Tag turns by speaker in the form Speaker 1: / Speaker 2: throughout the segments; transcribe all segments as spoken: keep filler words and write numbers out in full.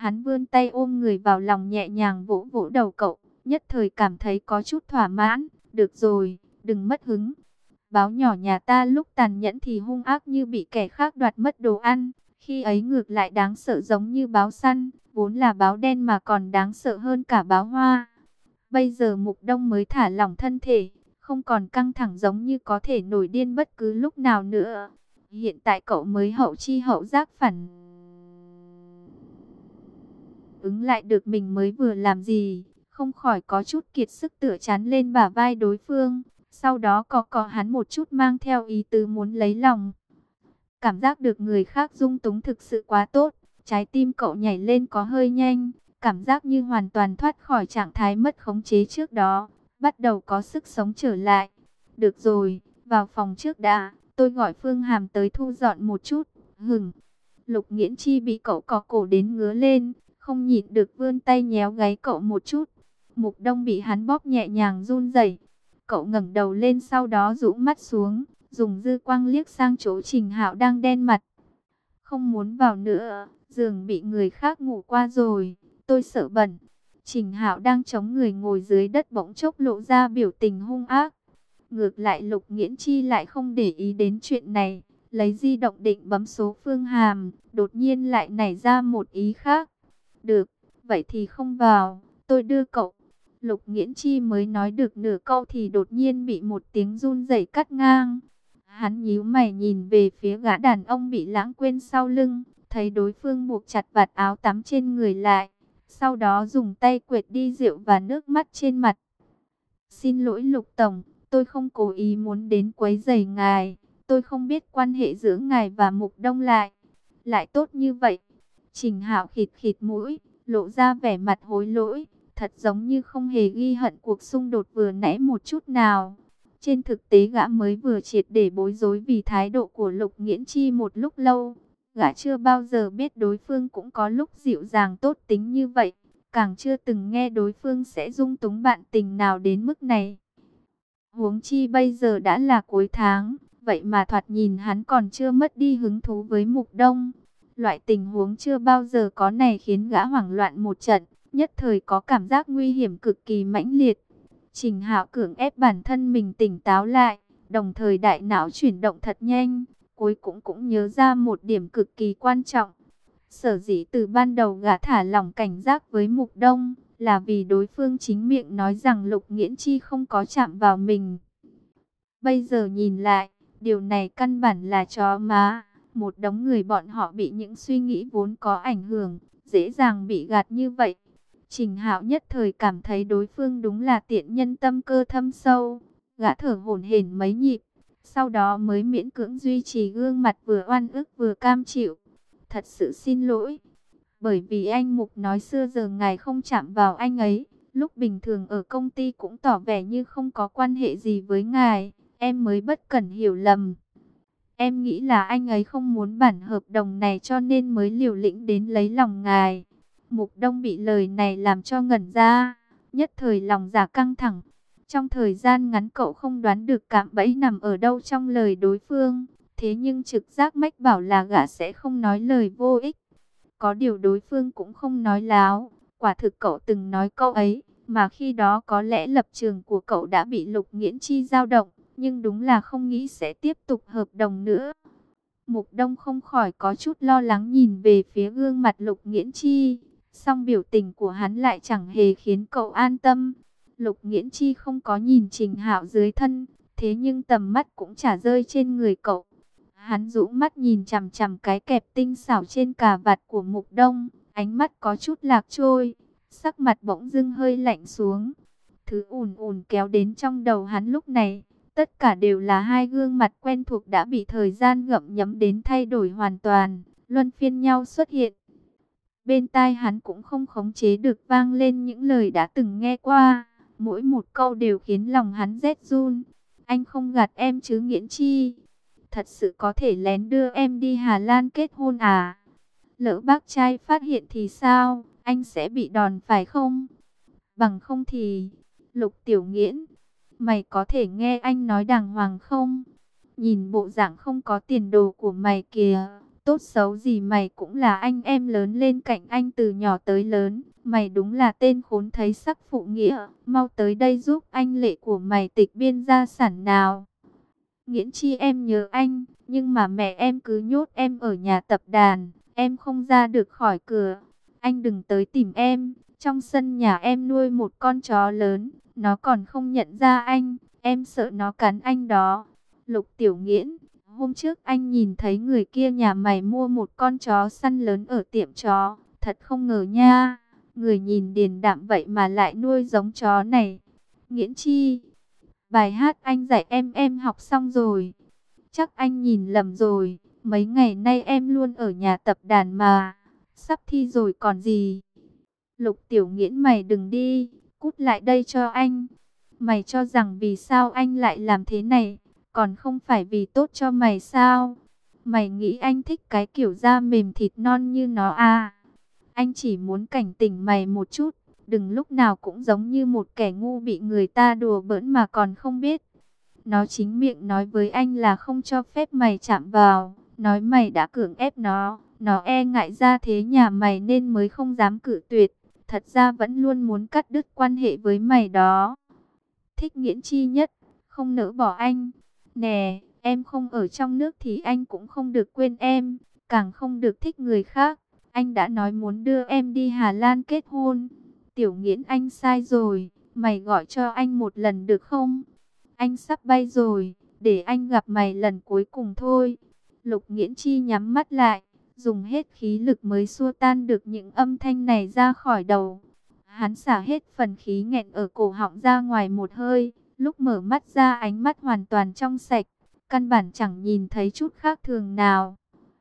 Speaker 1: Hắn vươn tay ôm người vào lòng nhẹ nhàng vỗ vỗ đầu cậu, nhất thời cảm thấy có chút thỏa mãn. Được rồi, đừng mất hứng. Báo nhỏ nhà ta lúc tàn nhẫn thì hung ác như bị kẻ khác đoạt mất đồ ăn. Khi ấy ngược lại đáng sợ giống như báo săn, vốn là báo đen mà còn đáng sợ hơn cả báo hoa. Bây giờ Mục Đông mới thả lỏng thân thể, không còn căng thẳng giống như có thể nổi điên bất cứ lúc nào nữa. Hiện tại cậu mới hậu chi hậu giác phản ứng lại được mình mới vừa làm gì, không khỏi có chút kiệt sức tựa chán lên bả vai đối phương. Sau đó có có hắn một chút mang theo ý tứ muốn lấy lòng. Cảm giác được người khác dung túng thực sự quá tốt, trái tim cậu nhảy lên có hơi nhanh, cảm giác như hoàn toàn thoát khỏi trạng thái mất khống chế trước đó, bắt đầu có sức sống trở lại. Được rồi, vào phòng trước đã, tôi gọi Phương Hàm tới thu dọn một chút. Hừng. Lục Nghiễn Chi bị cậu cò cổ đến ngứa lên, không nhịn được vươn tay nhéo gáy cậu một chút. Mục Đông bị hắn bóp nhẹ nhàng run rẩy. Cậu ngẩng đầu lên sau đó rũ mắt xuống, dùng dư quang liếc sang chỗ Trình Hạo đang đen mặt. Không muốn vào nữa, giường bị người khác ngủ qua rồi, tôi sợ bẩn. Trình Hạo đang chống người ngồi dưới đất bỗng chốc lộ ra biểu tình hung ác. Ngược lại Lục Nghiễn Chi lại không để ý đến chuyện này, lấy di động định bấm số Phương Hàm, đột nhiên lại nảy ra một ý khác. Được, vậy thì không vào, tôi đưa cậu. Lục Nghiễn Chi mới nói được nửa câu thì đột nhiên bị một tiếng run rẩy cắt ngang. Hắn nhíu mày nhìn về phía gã đàn ông bị lãng quên sau lưng, thấy đối phương buộc chặt vạt áo tắm trên người lại, sau đó dùng tay quệt đi rượu và nước mắt trên mặt. Xin lỗi Lục Tổng, tôi không cố ý muốn đến quấy rầy ngài, tôi không biết quan hệ giữa ngài và Mục Đông lại, lại tốt như vậy. Trình Hạo khịt khịt mũi, lộ ra vẻ mặt hối lỗi, thật giống như không hề ghi hận cuộc xung đột vừa nãy một chút nào. Trên thực tế gã mới vừa triệt để bối rối vì thái độ của Lục Nghiễn Chi một lúc lâu. Gã chưa bao giờ biết đối phương cũng có lúc dịu dàng tốt tính như vậy, càng chưa từng nghe đối phương sẽ dung túng bạn tình nào đến mức này. Huống chi bây giờ đã là cuối tháng, vậy mà thoạt nhìn hắn còn chưa mất đi hứng thú với Mục Đông. Loại tình huống chưa bao giờ có này khiến gã hoảng loạn một trận, nhất thời có cảm giác nguy hiểm cực kỳ mãnh liệt. Trình Hạo cưỡng ép bản thân mình tỉnh táo lại, đồng thời đại não chuyển động thật nhanh, cuối cùng cũng nhớ ra một điểm cực kỳ quan trọng. Sở dĩ từ ban đầu gã thả lỏng cảnh giác với Mục Đông, là vì đối phương chính miệng nói rằng Lục Nghiễn Chi không có chạm vào mình. Bây giờ nhìn lại, điều này căn bản là chó má. Một đống người bọn họ bị những suy nghĩ vốn có ảnh hưởng, dễ dàng bị gạt như vậy. Trình Hạo nhất thời cảm thấy đối phương đúng là tiện nhân tâm cơ thâm sâu. Gã thở hổn hển mấy nhịp, sau đó mới miễn cưỡng duy trì gương mặt vừa oan ức vừa cam chịu. Thật sự xin lỗi, bởi vì anh Mục nói xưa giờ ngài không chạm vào anh ấy, lúc bình thường ở công ty cũng tỏ vẻ như không có quan hệ gì với ngài, em mới bất cẩn hiểu lầm. Em nghĩ là anh ấy không muốn bản hợp đồng này cho nên mới liều lĩnh đến lấy lòng ngài. Mục Đông bị lời này làm cho ngẩn ra, nhất thời lòng dạ căng thẳng. Trong thời gian ngắn cậu không đoán được cạm bẫy nằm ở đâu trong lời đối phương, thế nhưng trực giác mách bảo là gã sẽ không nói lời vô ích. Có điều đối phương cũng không nói láo, quả thực cậu từng nói câu ấy, mà khi đó có lẽ lập trường của cậu đã bị Lục Nghiễn Chi dao động, nhưng đúng là không nghĩ sẽ tiếp tục hợp đồng nữa. Mục Đông không khỏi có chút lo lắng nhìn về phía gương mặt Lục Nghiễn Chi, song biểu tình của hắn lại chẳng hề khiến cậu an tâm. Lục Nghiễn Chi không có nhìn Trình Hạo dưới thân, thế nhưng tầm mắt cũng chả rơi trên người cậu. Hắn rũ mắt nhìn chằm chằm cái kẹp tinh xảo trên cà vạt của Mục Đông, ánh mắt có chút lạc trôi, sắc mặt bỗng dưng hơi lạnh xuống. Thứ ùn ùn kéo đến trong đầu hắn lúc này, tất cả đều là hai gương mặt quen thuộc đã bị thời gian gặm nhấm đến thay đổi hoàn toàn, luân phiên nhau xuất hiện. Bên tai hắn cũng không khống chế được vang lên những lời đã từng nghe qua, mỗi một câu đều khiến lòng hắn rét run. Anh không gạt em chứ Nghiễn Chi? Thật sự có thể lén đưa em đi Hà Lan kết hôn à? Lỡ bác trai phát hiện thì sao? Anh sẽ bị đòn phải không? Bằng không thì... Lục Tiểu Nghiễn, mày có thể nghe anh nói đàng hoàng không? Nhìn bộ dạng không có tiền đồ của mày kìa, tốt xấu gì mày cũng là anh em lớn lên cạnh anh từ nhỏ tới lớn. Mày đúng là tên khốn thấy sắc phụ nghĩa. Mau tới đây giúp anh lệ của mày tịch biên gia sản nào. Nghiễn Chi em nhớ anh, nhưng mà mẹ em cứ nhốt em ở nhà tập đàn. Em không ra được khỏi cửa. Anh đừng tới tìm em. Trong sân nhà em nuôi một con chó lớn. Nó còn không nhận ra anh. Em sợ nó cắn anh đó. Lục Tiểu Nghiễn, hôm trước anh nhìn thấy người kia nhà mày mua một con chó săn lớn ở tiệm chó. Thật không ngờ nha. Người nhìn điềm đạm vậy mà lại nuôi giống chó này. Nghiễn Chi, bài hát anh dạy em em học xong rồi. Chắc anh nhìn lầm rồi. Mấy ngày nay em luôn ở nhà tập đàn mà. Sắp thi rồi còn gì. Lục Tiểu Nghiễn, mày đừng đi. Cút lại đây cho anh. Mày cho rằng vì sao anh lại làm thế này, còn không phải vì tốt cho mày sao? Mày nghĩ anh thích cái kiểu da mềm thịt non như nó à? Anh chỉ muốn cảnh tỉnh mày một chút, đừng lúc nào cũng giống như một kẻ ngu bị người ta đùa bỡn mà còn không biết. Nó chính miệng nói với anh là không cho phép mày chạm vào, nói mày đã cưỡng ép nó, nó e ngại ra thế nhà mày nên mới không dám cự tuyệt, thật ra vẫn luôn muốn cắt đứt quan hệ với mày đó. Thích Nghiễn Chi nhất, không nỡ bỏ anh. Nè, em không ở trong nước thì anh cũng không được quên em, càng không được thích người khác. Anh đã nói muốn đưa em đi Hà Lan kết hôn. Tiểu Nghiễn, anh sai rồi, mày gọi cho anh một lần được không? Anh sắp bay rồi, để anh gặp mày lần cuối cùng thôi. Lục Nghiễn Chi nhắm mắt lại, dùng hết khí lực mới xua tan được những âm thanh này ra khỏi đầu. Hắn xả hết phần khí nghẹn ở cổ họng ra ngoài một hơi, lúc mở mắt ra ánh mắt hoàn toàn trong sạch, căn bản chẳng nhìn thấy chút khác thường nào.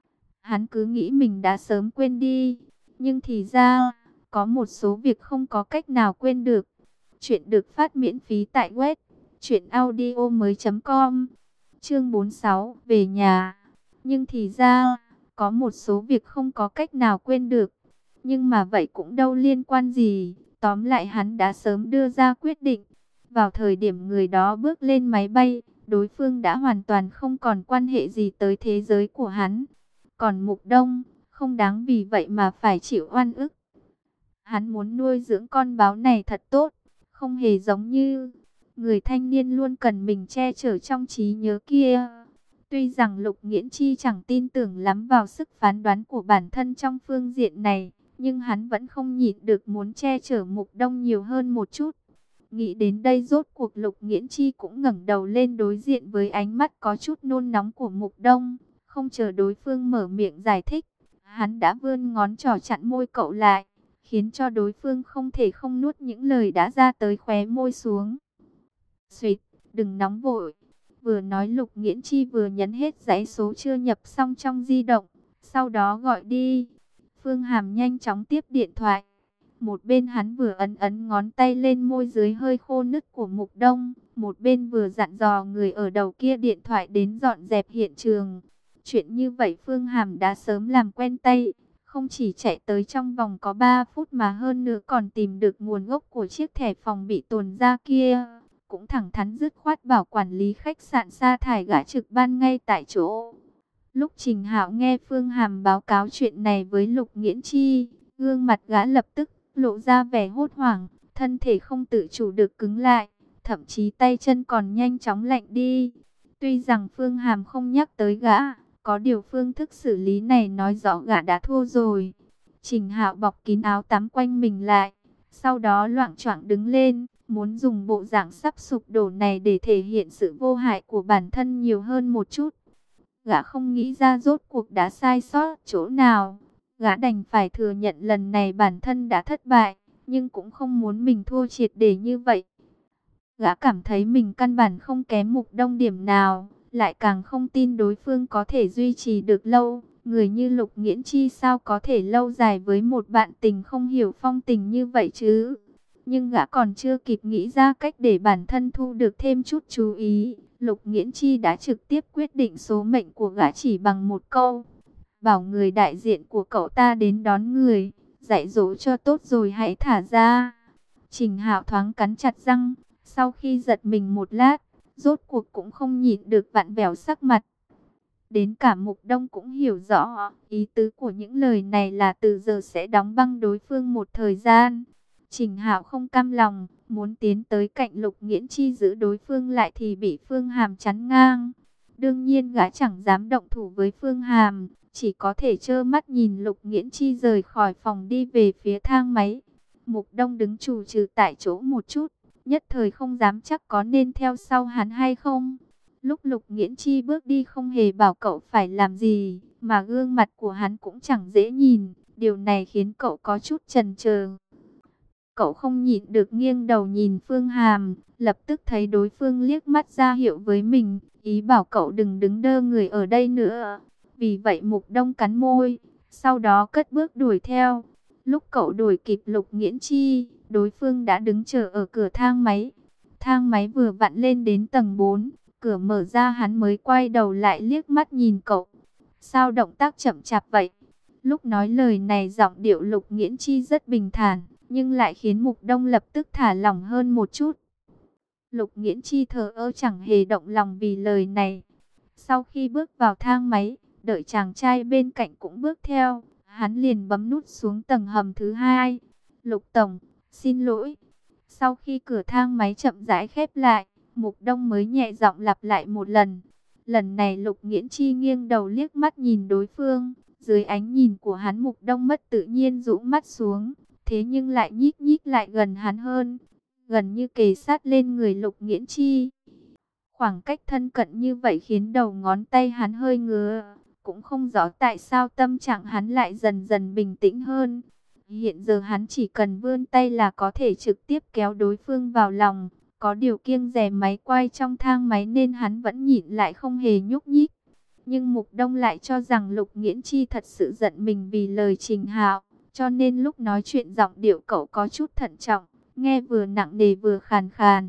Speaker 1: Hắn cứ nghĩ mình đã sớm quên đi, nhưng thì ra, có một số việc không có cách nào quên được. Chuyện được phát miễn phí tại web truyện audio mới chấm com. Chương bốn mươi sáu, về nhà. Nhưng thì ra, có một số việc không có cách nào quên được. Nhưng mà vậy cũng đâu liên quan gì. Tóm lại hắn đã sớm đưa ra quyết định. Vào thời điểm người đó bước lên máy bay, đối phương đã hoàn toàn không còn quan hệ gì tới thế giới của hắn. Còn Mục Đông, không đáng vì vậy mà phải chịu oan ức. Hắn muốn nuôi dưỡng con báo này thật tốt, không hề giống như người thanh niên luôn cần mình che chở trong trí nhớ kia. Tuy rằng Lục Nghiễn Chi chẳng tin tưởng lắm vào sức phán đoán của bản thân trong phương diện này, nhưng hắn vẫn không nhịn được muốn che chở Mục Đông nhiều hơn một chút. Nghĩ đến đây rốt cuộc Lục Nghiễn Chi cũng ngẩng đầu lên đối diện với ánh mắt có chút nôn nóng của Mục Đông. Không chờ đối phương mở miệng giải thích, hắn đã vươn ngón trỏ chặn môi cậu lại, khiến cho đối phương không thể không nuốt những lời đã ra tới khóe môi xuống. Xuyệt, đừng nóng vội. Vừa nói Lục Nghiễn Chi vừa nhấn hết dãy số chưa nhập xong trong di động, sau đó gọi đi. Phương Hàm nhanh chóng tiếp điện thoại. Một bên hắn vừa ấn ấn ngón tay lên môi dưới hơi khô nứt của Mục Đông, một bên vừa dặn dò người ở đầu kia điện thoại đến dọn dẹp hiện trường. Chuyện như vậy Phương Hàm đã sớm làm quen tay, không chỉ chạy tới trong vòng có ba phút mà hơn nữa còn tìm được nguồn gốc của chiếc thẻ phòng bị tồn ra kia. Cũng thẳng thắn dứt khoát bảo quản lý khách sạn sa thải gã trực ban ngay tại chỗ. Lúc Trình Hạo nghe Phương Hàm báo cáo chuyện này với Lục Nghiễn Chi, gương mặt gã lập tức lộ ra vẻ hốt hoảng, thân thể không tự chủ được cứng lại, thậm chí tay chân còn nhanh chóng lạnh đi. Tuy rằng Phương Hàm không nhắc tới gã, có điều phương thức xử lý này nói rõ gã đã thua rồi. Trình Hạo bọc kín áo tắm quanh mình lại, sau đó loạng choạng đứng lên, muốn dùng bộ dạng sắp sụp đổ này để thể hiện sự vô hại của bản thân nhiều hơn một chút. Gã không nghĩ ra rốt cuộc đã sai sót chỗ nào. Gã đành phải thừa nhận lần này bản thân đã thất bại, nhưng cũng không muốn mình thua triệt để như vậy. Gã cảm thấy mình căn bản không kém Mục Đông điểm nào, lại càng không tin đối phương có thể duy trì được lâu. Người như Lục Nghiễn Chi sao có thể lâu dài với một bạn tình không hiểu phong tình như vậy chứ? Nhưng gã còn chưa kịp nghĩ ra cách để bản thân thu được thêm chút chú ý, Lục Nghiễn Chi đã trực tiếp quyết định số mệnh của gã chỉ bằng một câu. Bảo người đại diện của cậu ta đến đón người, dạy dỗ cho tốt rồi hãy thả ra. Trình Hạo thoáng cắn chặt răng, sau khi giật mình một lát, rốt cuộc cũng không nhịn được vặn vẹo sắc mặt. Đến cả Mục Đông cũng hiểu rõ, ý tứ của những lời này là từ giờ sẽ đóng băng đối phương một thời gian. Trình Hạo không cam lòng, muốn tiến tới cạnh Lục Nghiễn Chi giữ đối phương lại thì bị Phương Hàm chắn ngang. Đương nhiên gã chẳng dám động thủ với Phương Hàm, chỉ có thể trơ mắt nhìn Lục Nghiễn Chi rời khỏi phòng đi về phía thang máy. Mục Đông đứng chù trừ tại chỗ một chút, nhất thời không dám chắc có nên theo sau hắn hay không. Lúc Lục Nghiễn Chi bước đi không hề bảo cậu phải làm gì, mà gương mặt của hắn cũng chẳng dễ nhìn, điều này khiến cậu có chút chần chờ. Cậu không nhịn được nghiêng đầu nhìn Phương Hàm, lập tức thấy đối phương liếc mắt ra hiệu với mình, ý bảo cậu đừng đứng đơ người ở đây nữa. Vì vậy Mục Đông cắn môi, sau đó cất bước đuổi theo. Lúc cậu đuổi kịp Lục Nghiễn Chi, đối phương đã đứng chờ ở cửa thang máy. Thang máy vừa vặn lên đến tầng bốn, cửa mở ra hắn mới quay đầu lại liếc mắt nhìn cậu. Sao động tác chậm chạp vậy? Lúc nói lời này giọng điệu Lục Nghiễn Chi rất bình thản, nhưng lại khiến Mục Đông lập tức thả lỏng hơn một chút. Lục Nghiễn Chi thờ ơ chẳng hề động lòng vì lời này. Sau khi bước vào thang máy, đợi chàng trai bên cạnh cũng bước theo, hắn liền bấm nút xuống tầng hầm thứ hai. Lục Tổng, xin lỗi. Sau khi cửa thang máy chậm rãi khép lại, Mục Đông mới nhẹ giọng lặp lại một lần. Lần này Lục Nghiễn Chi nghiêng đầu liếc mắt nhìn đối phương, dưới ánh nhìn của hắn Mục Đông mất tự nhiên rũ mắt xuống, thế nhưng lại nhích nhích lại gần hắn hơn, gần như kề sát lên người Lục Nghiễn Chi. Khoảng cách thân cận như vậy khiến đầu ngón tay hắn hơi ngứa, cũng không rõ tại sao tâm trạng hắn lại dần dần bình tĩnh hơn. Hiện giờ hắn chỉ cần vươn tay là có thể trực tiếp kéo đối phương vào lòng, có điều kiêng dè máy quay trong thang máy nên hắn vẫn nhịn lại không hề nhúc nhích. Nhưng Mục Đông lại cho rằng Lục Nghiễn Chi thật sự giận mình vì lời Trình Hạo, cho nên lúc nói chuyện giọng điệu cậu có chút thận trọng, nghe vừa nặng nề vừa khàn khàn.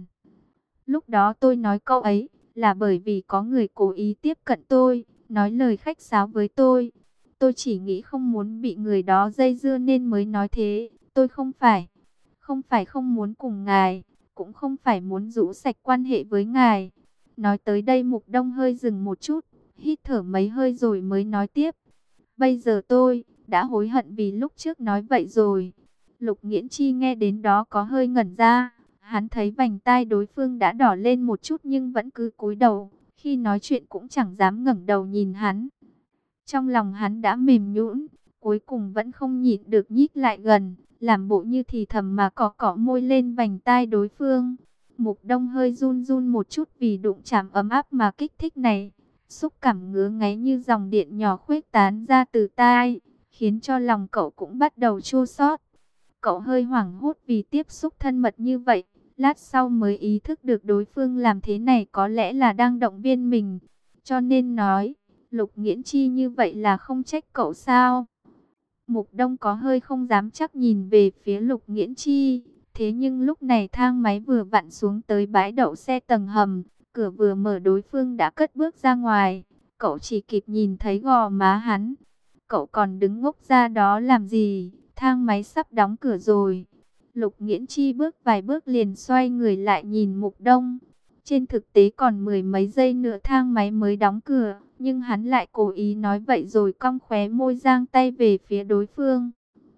Speaker 1: Lúc đó tôi nói câu ấy là bởi vì có người cố ý tiếp cận tôi, nói lời khách sáo với tôi. Tôi chỉ nghĩ không muốn bị người đó dây dưa nên mới nói thế. Tôi không phải, không phải không muốn cùng ngài, cũng không phải muốn rũ sạch quan hệ với ngài. Nói tới đây Mục Đông hơi dừng một chút, hít thở mấy hơi rồi mới nói tiếp. Bây giờ tôi đã hối hận vì lúc trước nói vậy rồi. Lục Nghiễn Chi nghe đến đó có hơi ngẩn ra. Hắn thấy vành tai đối phương đã đỏ lên một chút nhưng vẫn cứ cúi đầu. Khi nói chuyện cũng chẳng dám ngẩng đầu nhìn hắn. Trong lòng hắn đã mềm nhũn, cuối cùng vẫn không nhịn được nhích lại gần, làm bộ như thì thầm mà cọ cọ môi lên vành tai đối phương. Mục Đông hơi run run một chút vì đụng chạm ấm áp mà kích thích này. Xúc cảm ngứa ngáy như dòng điện nhỏ khuếch tán ra từ tai, khiến cho lòng cậu cũng bắt đầu chua xót. Cậu hơi hoảng hốt vì tiếp xúc thân mật như vậy, lát sau mới ý thức được đối phương làm thế này có lẽ là đang động viên mình. Cho nên nói, Lục Nghiễn Chi như vậy là không trách cậu sao? Mục Đông có hơi không dám chắc nhìn về phía Lục Nghiễn Chi. Thế nhưng lúc này thang máy vừa vặn xuống tới bãi đậu xe tầng hầm, cửa vừa mở đối phương đã cất bước ra ngoài. Cậu chỉ kịp nhìn thấy gò má hắn. Cậu còn đứng ngốc ra đó làm gì? Thang máy sắp đóng cửa rồi. Lục Nghiễn Chi bước vài bước liền xoay người lại nhìn Mục Đông. Trên thực tế còn mười mấy giây nữa thang máy mới đóng cửa, nhưng hắn lại cố ý nói vậy rồi cong khóe môi giang tay về phía đối phương.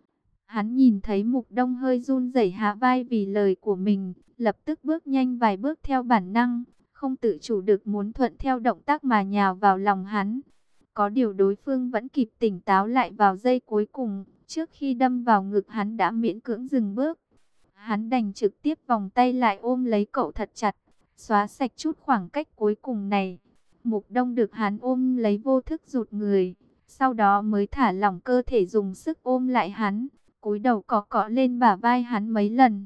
Speaker 1: Hắn nhìn thấy Mục Đông hơi run rẩy hạ vai vì lời của mình, lập tức bước nhanh vài bước theo bản năng, không tự chủ được muốn thuận theo động tác mà nhào vào lòng hắn. Có điều đối phương vẫn kịp tỉnh táo lại vào giây cuối cùng, trước khi đâm vào ngực hắn đã miễn cưỡng dừng bước. Hắn đành trực tiếp vòng tay lại ôm lấy cậu thật chặt, xóa sạch chút khoảng cách cuối cùng này. Mục Đông được hắn ôm lấy vô thức rụt người, sau đó mới thả lỏng cơ thể dùng sức ôm lại hắn, cúi đầu cọ cọ lên bả vai hắn mấy lần.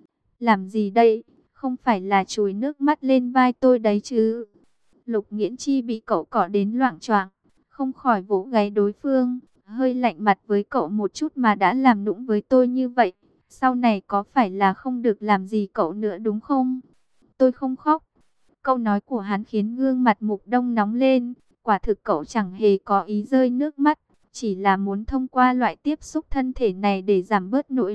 Speaker 1: Làm gì đây? Không phải là chùi nước mắt lên vai tôi đấy chứ? Lục Nghiễn Chi bị cậu cọ đến loạng choạng, không khỏi vỗ gáy đối phương, hơi lạnh mặt với cậu một chút mà đã làm nũng với tôi như vậy. Sau này có phải là không được làm gì cậu nữa đúng không? Tôi không khóc. Câu nói của hắn khiến gương mặt Mục Đông nóng lên. Quả thực cậu chẳng hề có ý rơi nước mắt, chỉ là muốn thông qua loại tiếp xúc thân thể này để giảm bớt nỗi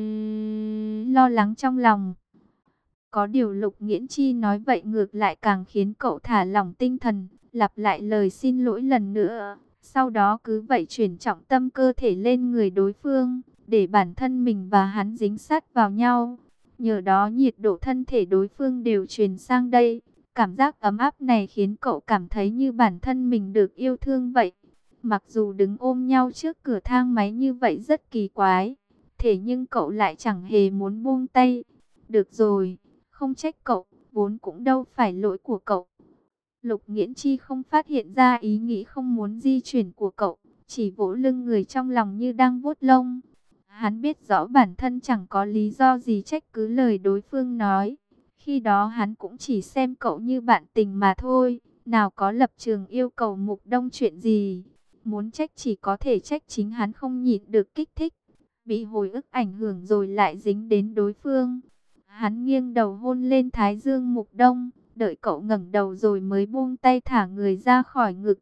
Speaker 1: lo lắng trong lòng. Có điều Lục Nghiễn Chi nói vậy ngược lại càng khiến cậu thả lỏng tinh thần. lặp lại lời xin lỗi lần nữa. Sau đó cứ vậy chuyển trọng tâm cơ thể lên người đối phương, để bản thân mình và hắn dính sát vào nhau. Nhờ đó nhiệt độ thân thể đối phương đều truyền sang đây. Cảm giác ấm áp này khiến cậu cảm thấy như bản thân mình được yêu thương vậy. Mặc dù đứng ôm nhau trước cửa thang máy như vậy rất kỳ quái, thế nhưng cậu lại chẳng hề muốn buông tay. Được rồi, không trách cậu, vốn cũng đâu phải lỗi của cậu. Lục Nghiễn Chi không phát hiện ra ý nghĩ không muốn di chuyển của cậu, chỉ vỗ lưng người trong lòng như đang vuốt lông. Hắn biết rõ bản thân chẳng có lý do gì trách cứ lời đối phương nói. Khi đó hắn cũng chỉ xem cậu như bạn tình mà thôi, nào có lập trường yêu cầu Mục Đông chuyện gì. Muốn trách chỉ có thể trách chính hắn không nhịn được kích thích, bị hồi ức ảnh hưởng rồi lại dính đến đối phương. Hắn nghiêng đầu hôn lên thái dương Mục Đông, đợi cậu ngẩng đầu rồi mới buông tay thả người ra khỏi ngực.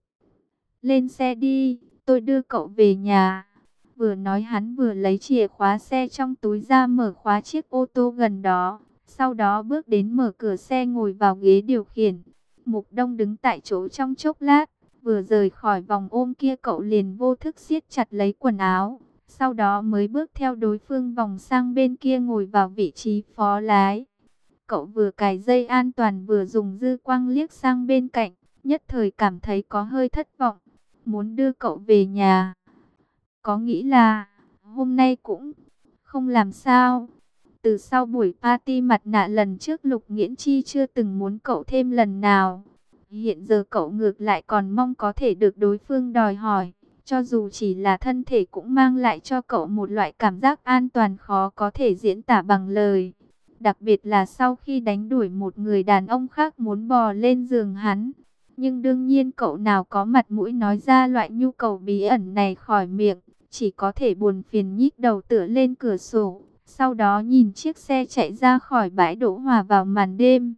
Speaker 1: Lên xe đi, tôi đưa cậu về nhà. Vừa nói hắn vừa lấy chìa khóa xe trong túi ra mở khóa chiếc ô tô gần đó. Sau đó bước đến mở cửa xe ngồi vào ghế điều khiển. Mục Đông đứng tại chỗ trong chốc lát. Vừa rời khỏi vòng ôm kia cậu liền vô thức siết chặt lấy quần áo. Sau đó mới bước theo đối phương vòng sang bên kia ngồi vào vị trí phó lái. Cậu vừa cài dây an toàn vừa dùng dư quang liếc sang bên cạnh. Nhất thời cảm thấy có hơi thất vọng. Muốn đưa cậu về nhà. Có nghĩ là hôm nay cũng không làm sao. Từ sau buổi party mặt nạ lần trước Lục Nghiễn Chi chưa từng muốn cậu thêm lần nào. Hiện giờ cậu ngược lại còn mong có thể được đối phương đòi hỏi. Cho dù chỉ là thân thể cũng mang lại cho cậu một loại cảm giác an toàn khó có thể diễn tả bằng lời. Đặc biệt là sau khi đánh đuổi một người đàn ông khác muốn bò lên giường hắn. Nhưng đương nhiên cậu nào có mặt mũi nói ra loại nhu cầu bí ẩn này khỏi miệng. Chỉ có thể buồn phiền nhích đầu tựa lên cửa sổ. Sau đó nhìn chiếc xe chạy ra khỏi bãi đỗ hòa vào màn đêm.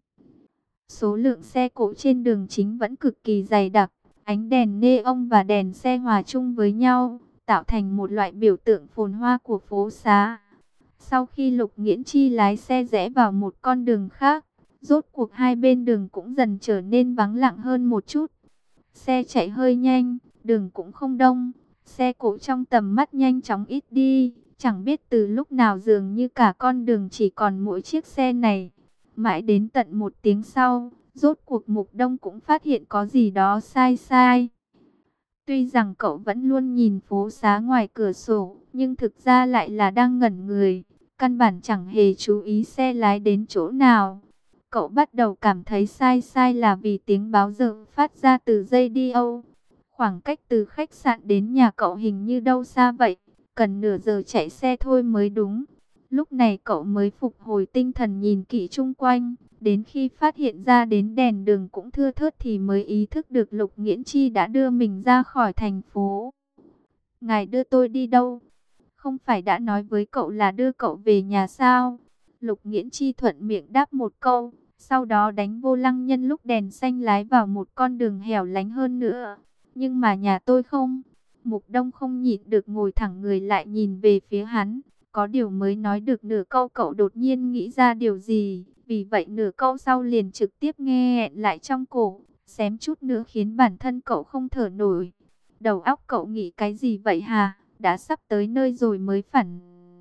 Speaker 1: Số lượng xe cộ trên đường chính vẫn cực kỳ dày đặc. Ánh đèn neon và đèn xe hòa chung với nhau, tạo thành một loại biểu tượng phồn hoa của phố xá. Sau khi Lục Nghiễn Chi lái xe rẽ vào một con đường khác, rốt cuộc hai bên đường cũng dần trở nên vắng lặng hơn một chút. Xe chạy hơi nhanh, đường cũng không đông, xe cộ trong tầm mắt nhanh chóng ít đi. Chẳng biết từ lúc nào dường như cả con đường chỉ còn mỗi chiếc xe này. Mãi đến tận một tiếng sau, rốt cuộc Mục Đông cũng phát hiện có gì đó sai sai. Tuy rằng cậu vẫn luôn nhìn phố xá ngoài cửa sổ, nhưng thực ra lại là đang ngẩn người. Căn bản chẳng hề chú ý xe lái đến chỗ nào. Cậu bắt đầu cảm thấy sai sai là vì tiếng báo giờ phát ra từ radio. Khoảng cách từ khách sạn đến nhà cậu hình như đâu xa vậy. Cần nửa giờ chạy xe thôi mới đúng. Lúc này cậu mới phục hồi tinh thần nhìn kỹ chung quanh. Đến khi phát hiện ra đến đèn đường cũng thưa thớt thì mới ý thức được Lục Nghiễn Chi đã đưa mình ra khỏi thành phố. Ngài đưa tôi đi đâu? Không phải đã nói với cậu là đưa cậu về nhà sao? Lục Nghiễn Chi thuận miệng đáp một câu. Sau đó đánh vô lăng nhân lúc đèn xanh lái vào một con đường hẻo lánh hơn nữa. Nhưng mà nhà tôi không. Mục Đông không nhịn được ngồi thẳng người lại nhìn về phía hắn. Có điều mới nói được nửa câu cậu đột nhiên nghĩ ra điều gì. Vì vậy nửa câu sau liền trực tiếp nghe nghẹn lại trong cổ. Xém chút nữa khiến bản thân cậu không thở nổi. Đầu óc cậu nghĩ cái gì vậy hả? Đã sắp tới nơi rồi mới phản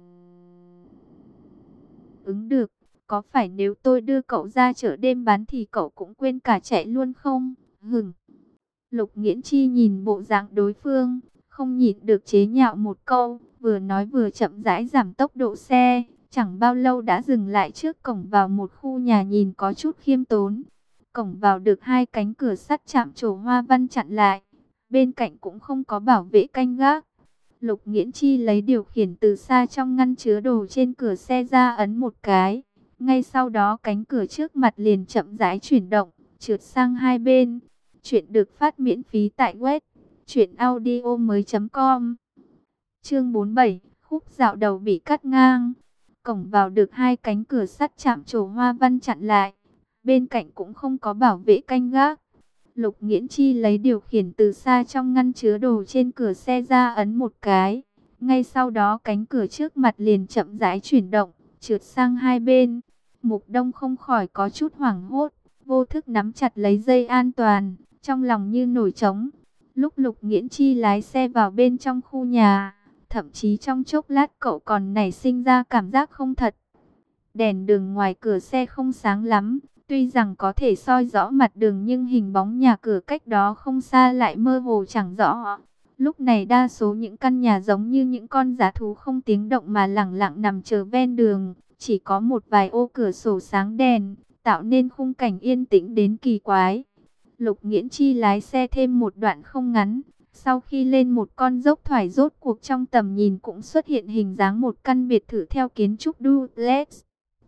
Speaker 1: ứng được. Có phải nếu tôi đưa cậu ra chợ đêm bán thì cậu cũng quên cả chạy luôn không? Hửng. Lục Nghiễn Chi nhìn bộ dạng đối phương, không nhịn được chế nhạo một câu, vừa nói vừa chậm rãi giảm tốc độ xe, chẳng bao lâu đã dừng lại trước cổng vào một khu nhà nhìn có chút khiêm tốn. Cổng vào được hai cánh cửa sắt chạm trổ hoa văn chặn lại, bên cạnh cũng không có bảo vệ canh gác. Lục Nghiễn Chi lấy điều khiển từ xa trong ngăn chứa đồ trên cửa xe ra ấn một cái, ngay sau đó cánh cửa trước mặt liền chậm rãi chuyển động, trượt sang hai bên. Chuyện được phát miễn phí tại web truyện audio mới chấm com. Chương bốn mươi bảy, khúc dạo đầu bị cắt ngang. Cổng vào được hai cánh cửa sắt chạm trổ hoa văn chặn lại, bên cạnh cũng không có bảo vệ canh gác. Lục Nghiễn Chi lấy điều khiển từ xa trong ngăn chứa đồ trên cửa xe ra ấn một cái, ngay sau đó cánh cửa trước mặt liền chậm rãi chuyển động, trượt sang hai bên. Mục Đông không khỏi có chút hoảng hốt, vô thức nắm chặt lấy dây an toàn. trong lòng như nổi trống. Lúc Lục Nghiễn Chi lái xe vào bên trong khu nhà, thậm chí trong chốc lát cậu còn nảy sinh ra cảm giác không thật. Đèn đường ngoài cửa xe không sáng lắm, tuy rằng có thể soi rõ mặt đường nhưng hình bóng nhà cửa cách đó không xa lại mơ hồ chẳng rõ. Lúc này đa số những căn nhà giống như những con dã thú không tiếng động mà lẳng lặng nằm chờ ven đường, chỉ có một vài ô cửa sổ sáng đèn, tạo nên khung cảnh yên tĩnh đến kỳ quái. Lục Nghiễn Chi lái xe thêm một đoạn không ngắn, sau khi lên một con dốc thoải rốt cuộc trong tầm nhìn cũng xuất hiện hình dáng một căn biệt thự theo kiến trúc duplex.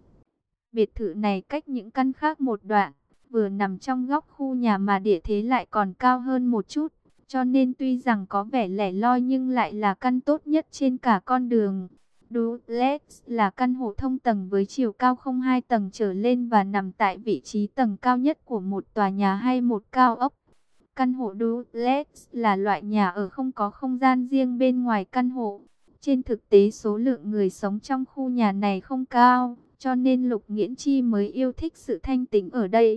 Speaker 1: Biệt thự này cách những căn khác một đoạn, vừa nằm trong góc khu nhà mà địa thế lại còn cao hơn một chút, cho nên tuy rằng có vẻ lẻ loi nhưng lại là căn tốt nhất trên cả con đường. Duplex là căn hộ thông tầng với chiều cao không hai tầng trở lên và nằm tại vị trí tầng cao nhất của một tòa nhà hay một cao ốc. Căn hộ duplex là loại nhà ở không có không gian riêng bên ngoài căn hộ. Trên thực tế số lượng người sống trong khu nhà này không cao, cho nên Lục Nghiễn Chi mới yêu thích sự thanh tĩnh ở đây.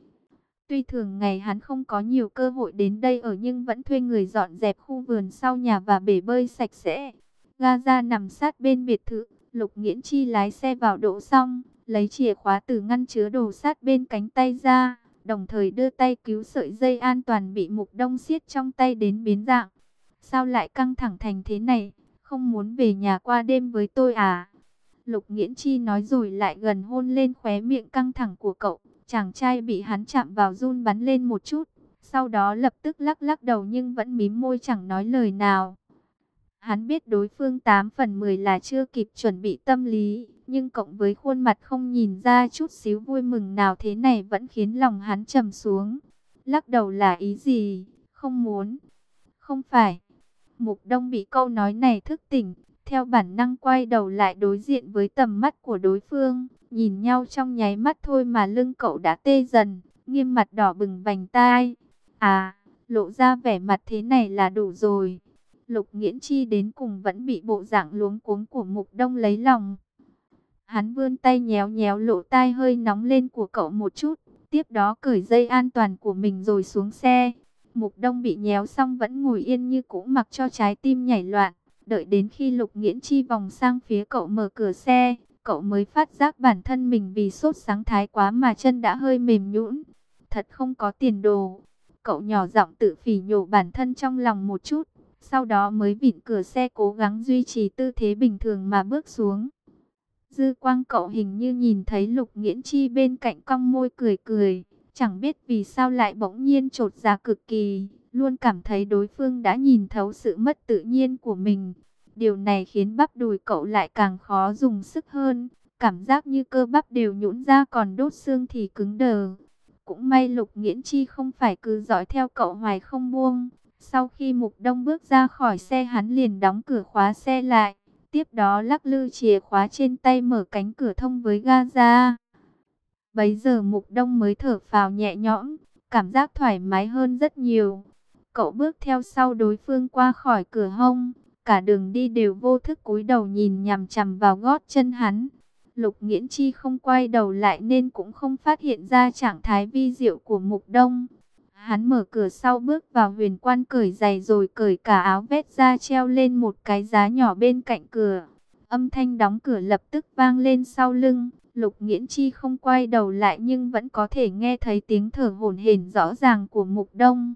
Speaker 1: Tuy thường ngày hắn không có nhiều cơ hội đến đây ở nhưng vẫn thuê người dọn dẹp khu vườn sau nhà và bể bơi sạch sẽ. Gaza nằm sát bên biệt thự, Lục Nghiễn Chi lái xe vào đỗ xong, lấy chìa khóa từ ngăn chứa đồ sát bên cánh tay ra, đồng thời đưa tay cứu sợi dây an toàn bị Mục Đông siết trong tay đến biến dạng. Sao lại căng thẳng thành thế này, không muốn về nhà qua đêm với tôi à? Lục Nghiễn Chi nói rồi lại gần hôn lên khóe miệng căng thẳng của cậu. Chàng trai bị hắn chạm vào run bắn lên một chút, sau đó lập tức lắc lắc đầu nhưng vẫn mím môi chẳng nói lời nào. Hắn biết đối phương tám phần mười là chưa kịp chuẩn bị tâm lý, nhưng cộng với khuôn mặt không nhìn ra chút xíu vui mừng nào thế này vẫn khiến lòng hắn trầm xuống. Lắc đầu là ý gì? Không muốn. Không phải. Mục Đông bị câu nói này thức tỉnh, theo bản năng quay đầu lại đối diện với tầm mắt của đối phương. Nhìn nhau trong nháy mắt thôi mà lưng cậu đã tê dần, nghiêm mặt đỏ bừng vành tai. À, lộ ra vẻ mặt thế này là đủ rồi. Lục Nghiễn Chi đến cùng vẫn bị bộ dạng luống cuống của Mục Đông lấy lòng. Hắn vươn tay nhéo nhéo lỗ tai hơi nóng lên của cậu một chút, tiếp đó cởi dây an toàn của mình rồi xuống xe. Mục Đông bị nhéo xong vẫn ngồi yên như cũ mặc cho trái tim nhảy loạn. Đợi đến khi Lục Nghiễn Chi vòng sang phía cậu mở cửa xe, cậu mới phát giác bản thân mình vì sốt sáng thái quá mà chân đã hơi mềm nhũn. Thật không có tiền đồ. Cậu nhỏ giọng tự phỉ nhổ bản thân trong lòng một chút, sau đó mới vịn cửa xe cố gắng duy trì tư thế bình thường mà bước xuống. Dư quang cậu hình như nhìn thấy Lục Nghiễn Chi bên cạnh cong môi cười cười, chẳng biết vì sao lại bỗng nhiên chột dạ cực kỳ, luôn cảm thấy đối phương đã nhìn thấu sự mất tự nhiên của mình. Điều này khiến bắp đùi cậu lại càng khó dùng sức hơn, cảm giác như cơ bắp đều nhũn ra còn đốt xương thì cứng đờ. Cũng may Lục Nghiễn Chi không phải cứ dõi theo cậu hoài không buông. Sau khi Mục Đông bước ra khỏi xe hắn liền đóng cửa khóa xe lại, tiếp đó lắc lư chìa khóa trên tay mở cánh cửa thông với Gaza. Bấy giờ Mục Đông mới thở phào nhẹ nhõm, cảm giác thoải mái hơn rất nhiều. Cậu bước theo sau đối phương qua khỏi cửa hông, cả đường đi đều vô thức cúi đầu nhìn nhằm chằm vào gót chân hắn. Lục Nghiễn Chi không quay đầu lại nên cũng không phát hiện ra trạng thái vi diệu của Mục Đông. Hắn mở cửa sau bước vào huyền quan cởi giày rồi cởi cả áo vest ra treo lên một cái giá nhỏ bên cạnh cửa. Âm thanh đóng cửa lập tức vang lên sau lưng. Lục Nghiễn Chi không quay đầu lại nhưng vẫn có thể nghe thấy tiếng thở hổn hển rõ ràng của Mục Đông.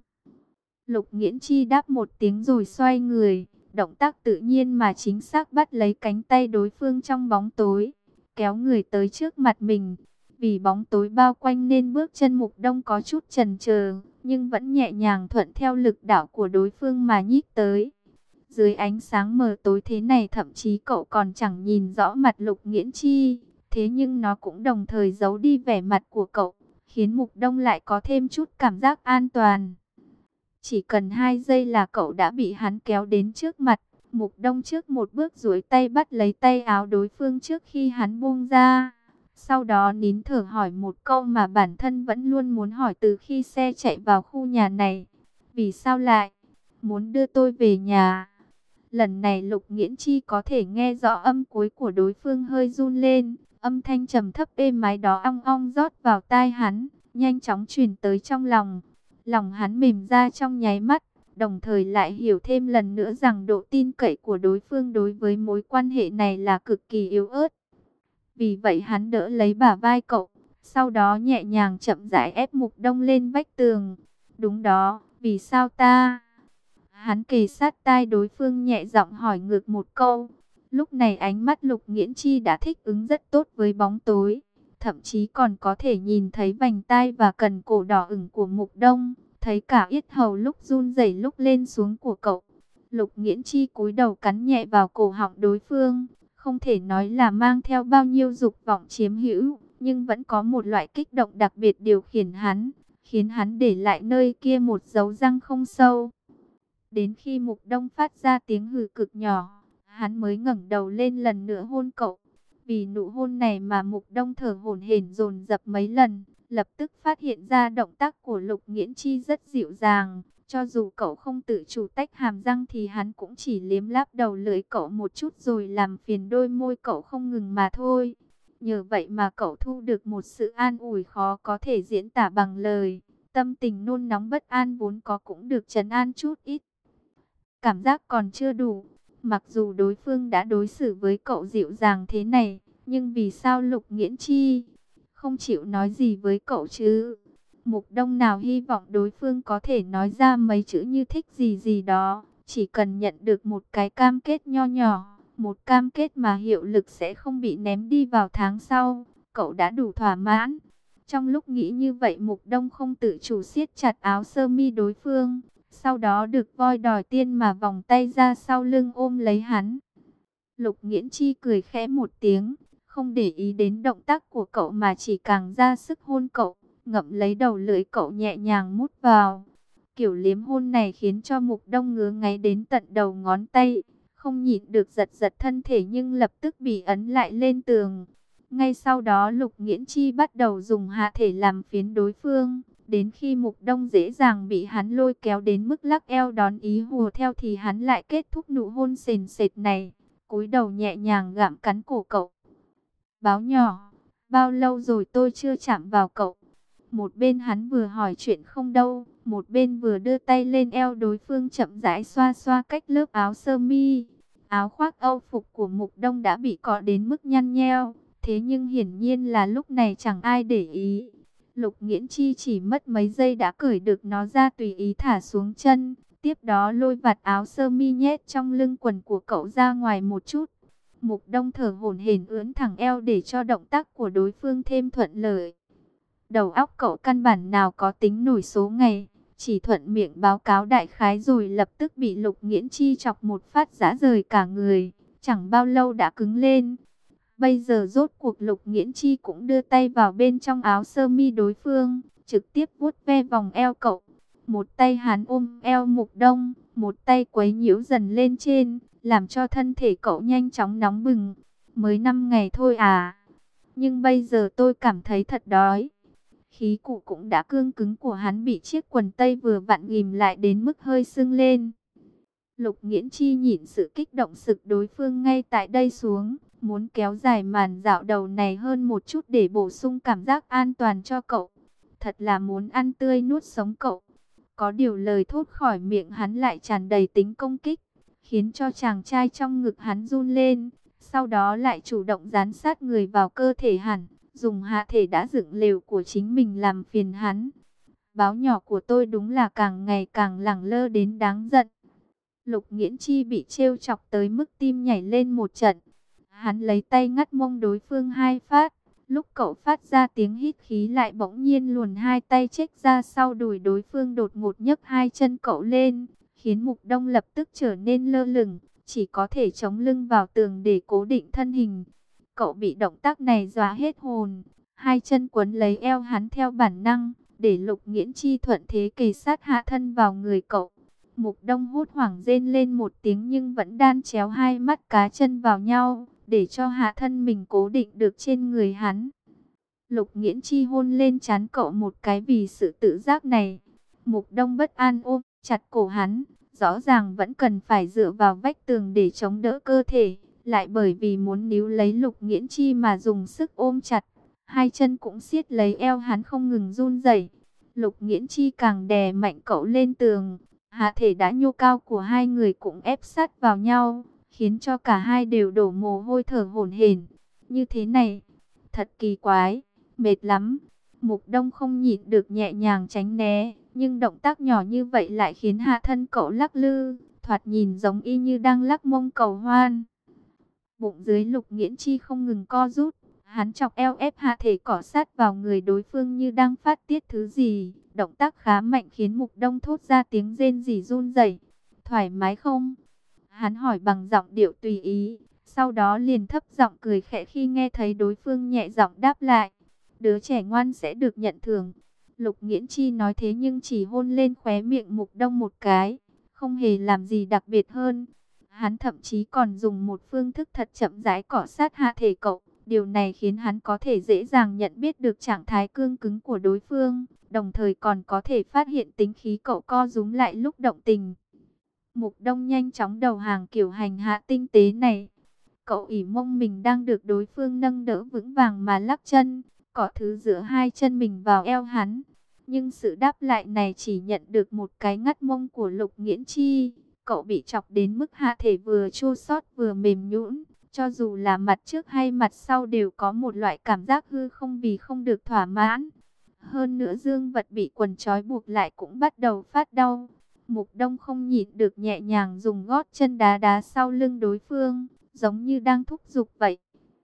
Speaker 1: Lục Nghiễn Chi đáp một tiếng rồi xoay người, động tác tự nhiên mà chính xác bắt lấy cánh tay đối phương trong bóng tối, kéo người tới trước mặt mình. Vì bóng tối bao quanh nên bước chân Mục Đông có chút chần chờ, nhưng vẫn nhẹ nhàng thuận theo lực đảo của đối phương mà nhích tới. Dưới ánh sáng mờ tối thế này thậm chí cậu còn chẳng nhìn rõ mặt Lục Nghiễn Chi, thế nhưng nó cũng đồng thời giấu đi vẻ mặt của cậu, khiến Mục Đông lại có thêm chút cảm giác an toàn. Chỉ cần hai giây là cậu đã bị hắn kéo đến trước mặt. Mục Đông trước một bước duỗi tay bắt lấy tay áo đối phương trước khi hắn buông ra. Sau đó nín thở hỏi một câu mà bản thân vẫn luôn muốn hỏi từ khi xe chạy vào khu nhà này. Vì sao lại muốn đưa tôi về nhà? Lần này Lục Nghiễn Chi có thể nghe rõ âm cuối của đối phương hơi run lên. Âm thanh trầm thấp êm ái đó ong ong rót vào tai hắn, nhanh chóng truyền tới trong lòng. Lòng hắn mềm ra trong nháy mắt, đồng thời lại hiểu thêm lần nữa rằng độ tin cậy của đối phương đối với mối quan hệ này là cực kỳ yếu ớt. Vì vậy hắn đỡ lấy bả vai cậu, sau đó nhẹ nhàng chậm rãi ép Mục Đông lên vách tường. Đúng đó, vì sao ta? Hắn kề sát tai đối phương nhẹ giọng hỏi ngược một câu. Lúc này ánh mắt Lục Nghiễn Chi đã thích ứng rất tốt với bóng tối, thậm chí còn có thể nhìn thấy vành tai và cần cổ đỏ ửng của Mục Đông, thấy cả yết hầu lúc run rẩy lúc lên xuống của cậu. Lục Nghiễn Chi cúi đầu cắn nhẹ vào cổ họng đối phương, không thể nói là mang theo bao nhiêu dục vọng chiếm hữu, nhưng vẫn có một loại kích động đặc biệt điều khiển hắn, khiến hắn để lại nơi kia một dấu răng không sâu. Đến khi Mục Đông phát ra tiếng hừ cực nhỏ, hắn mới ngẩng đầu lên lần nữa hôn cậu. Vì nụ hôn này mà Mục Đông thở hổn hển dồn dập mấy lần, lập tức phát hiện ra động tác của Lục Nghiễn Chi rất dịu dàng. Cho dù cậu không tự chủ tách hàm răng thì hắn cũng chỉ liếm láp đầu lưỡi cậu một chút rồi làm phiền đôi môi cậu không ngừng mà thôi. Nhờ vậy mà cậu thu được một sự an ủi khó có thể diễn tả bằng lời. Tâm tình nôn nóng bất an vốn có cũng được trấn an chút ít. Cảm giác còn chưa đủ. Mặc dù đối phương đã đối xử với cậu dịu dàng thế này, nhưng vì sao Lục Nghiễn Chi không chịu nói gì với cậu chứ? Mục Đông nào hy vọng đối phương có thể nói ra mấy chữ như thích gì gì đó, chỉ cần nhận được một cái cam kết nho nhỏ, một cam kết mà hiệu lực sẽ không bị ném đi vào tháng sau, cậu đã đủ thỏa mãn. Trong lúc nghĩ như vậy, Mục Đông không tự chủ siết chặt áo sơ mi đối phương, sau đó được voi đòi tiên mà vòng tay ra sau lưng ôm lấy hắn. Lục Nghiễn Chi cười khẽ một tiếng, không để ý đến động tác của cậu mà chỉ càng ra sức hôn cậu, ngậm lấy đầu lưỡi cậu nhẹ nhàng mút vào. Kiểu liếm hôn này khiến cho Mục Đông ngứa ngáy đến tận đầu ngón tay, không nhịn được giật giật thân thể nhưng lập tức bị ấn lại lên tường. Ngay sau đó Lục Nghiễn Chi bắt đầu dùng hạ thể làm phiến đối phương, đến khi Mục Đông dễ dàng bị hắn lôi kéo đến mức lắc eo đón ý hùa theo thì hắn lại kết thúc nụ hôn sền sệt này, cúi đầu nhẹ nhàng gặm cắn cổ cậu. Báo nhỏ, bao lâu rồi tôi chưa chạm vào cậu? Một bên hắn vừa hỏi chuyện không đâu, một bên vừa đưa tay lên eo đối phương chậm rãi xoa xoa cách lớp áo sơ mi. Áo khoác Âu phục của Mục Đông đã bị cọ đến mức nhăn nheo, thế nhưng hiển nhiên là lúc này chẳng ai để ý. Lục Nghiễn Chi chỉ mất mấy giây đã cởi được nó ra tùy ý thả xuống chân, tiếp đó lôi vạt áo sơ mi nhét trong lưng quần của cậu ra ngoài một chút. Mục Đông thở hổn hển ưỡn thẳng eo để cho động tác của đối phương thêm thuận lợi. Đầu óc cậu căn bản nào có tính nổi số ngày, chỉ thuận miệng báo cáo đại khái rồi lập tức bị Lục Nghiễn Chi chọc một phát rã rời cả người, chẳng bao lâu đã cứng lên. Bây giờ rốt cuộc Lục Nghiễn Chi cũng đưa tay vào bên trong áo sơ mi đối phương, trực tiếp vuốt ve vòng eo cậu. Một tay hắn ôm eo Mục Đông, một tay quấy nhiễu dần lên trên, làm cho thân thể cậu nhanh chóng nóng bừng. Mới năm ngày thôi à, nhưng bây giờ tôi cảm thấy thật đói. Khí cụ cũng đã cương cứng của hắn bị chiếc quần tây vừa vặn ghim lại đến mức hơi sưng lên. Lục Nghiễn Chi nhịn sự kích động sực đối phương ngay tại đây xuống, muốn kéo dài màn dạo đầu này hơn một chút để bổ sung cảm giác an toàn cho cậu. Thật là muốn ăn tươi nuốt sống cậu. Có điều lời thốt khỏi miệng hắn lại tràn đầy tính công kích, khiến cho chàng trai trong ngực hắn run lên, sau đó lại chủ động dán sát người vào cơ thể hắn, dùng hạ thể đã dựng lều của chính mình làm phiền hắn. Báo nhỏ của tôi đúng là càng ngày càng lẳng lơ đến đáng giận. Lục Nghiễn Chi bị trêu chọc tới mức tim nhảy lên một trận. Hắn lấy tay ngắt mông đối phương hai phát. Lúc cậu phát ra tiếng hít khí lại bỗng nhiên luồn hai tay chếch ra sau đùi đối phương, đột ngột nhấc hai chân cậu lên, khiến Mục Đông lập tức trở nên lơ lửng, chỉ có thể chống lưng vào tường để cố định thân hình. Cậu bị động tác này dọa hết hồn, hai chân quấn lấy eo hắn theo bản năng, để Lục Nghiễn Chi thuận thế kề sát hạ thân vào người cậu. Mục Đông hốt hoảng rên lên một tiếng nhưng vẫn đan chéo hai mắt cá chân vào nhau, để cho hạ thân mình cố định được trên người hắn. Lục Nghiễn Chi hôn lên trán cậu một cái vì sự tự giác này. Mục Đông bất an ôm chặt cổ hắn, rõ ràng vẫn cần phải dựa vào vách tường để chống đỡ cơ thể, lại bởi vì muốn níu lấy Lục Nghiễn Chi mà dùng sức ôm chặt. Hai chân cũng siết lấy eo hắn không ngừng run rẩy. Lục Nghiễn Chi càng đè mạnh cậu lên tường. Hạ thể đã nhô cao của hai người cũng ép sát vào nhau, khiến cho cả hai đều đổ mồ hôi thở hổn hển. Như thế này, thật kỳ quái, mệt lắm. Mục Đông không nhịn được nhẹ nhàng tránh né, nhưng động tác nhỏ như vậy lại khiến hạ thân cậu lắc lư, thoạt nhìn giống y như đang lắc mông cầu hoan. Bụng dưới Lục Nghiễn Chi không ngừng co rút, hắn chọc eo ép hạ thể cỏ sát vào người đối phương như đang phát tiết thứ gì. Động tác khá mạnh khiến Mục Đông thốt ra tiếng rên rỉ run rẩy. Thoải mái không? Hắn hỏi bằng giọng điệu tùy ý, sau đó liền thấp giọng cười khẽ khi nghe thấy đối phương nhẹ giọng đáp lại. Đứa trẻ ngoan sẽ được nhận thưởng. Lục Nghiễn Chi nói thế nhưng chỉ hôn lên khóe miệng Mục Đông một cái, không hề làm gì đặc biệt hơn. Hắn thậm chí còn dùng một phương thức thật chậm rãi cọ sát hạ thể cậu. Điều này khiến hắn có thể dễ dàng nhận biết được trạng thái cương cứng của đối phương, đồng thời còn có thể phát hiện tính khí cậu co rúm lại lúc động tình. Mục Đông nhanh chóng đầu hàng kiểu hành hạ tinh tế này. Cậu ỉ mông mình đang được đối phương nâng đỡ vững vàng mà lắc chân, cọ thứ giữa hai chân mình vào eo hắn. Nhưng sự đáp lại này chỉ nhận được một cái ngắt mông của Lục Nghiễn Chi. Cậu bị chọc đến mức hạ thể vừa chua xót vừa mềm nhũn. Cho dù là mặt trước hay mặt sau đều có một loại cảm giác hư không vì không được thỏa mãn. Hơn nữa dương vật bị quần trói buộc lại cũng bắt đầu phát đau. Mục Đông không nhịn được nhẹ nhàng dùng gót chân đá đá sau lưng đối phương, giống như đang thúc giục vậy.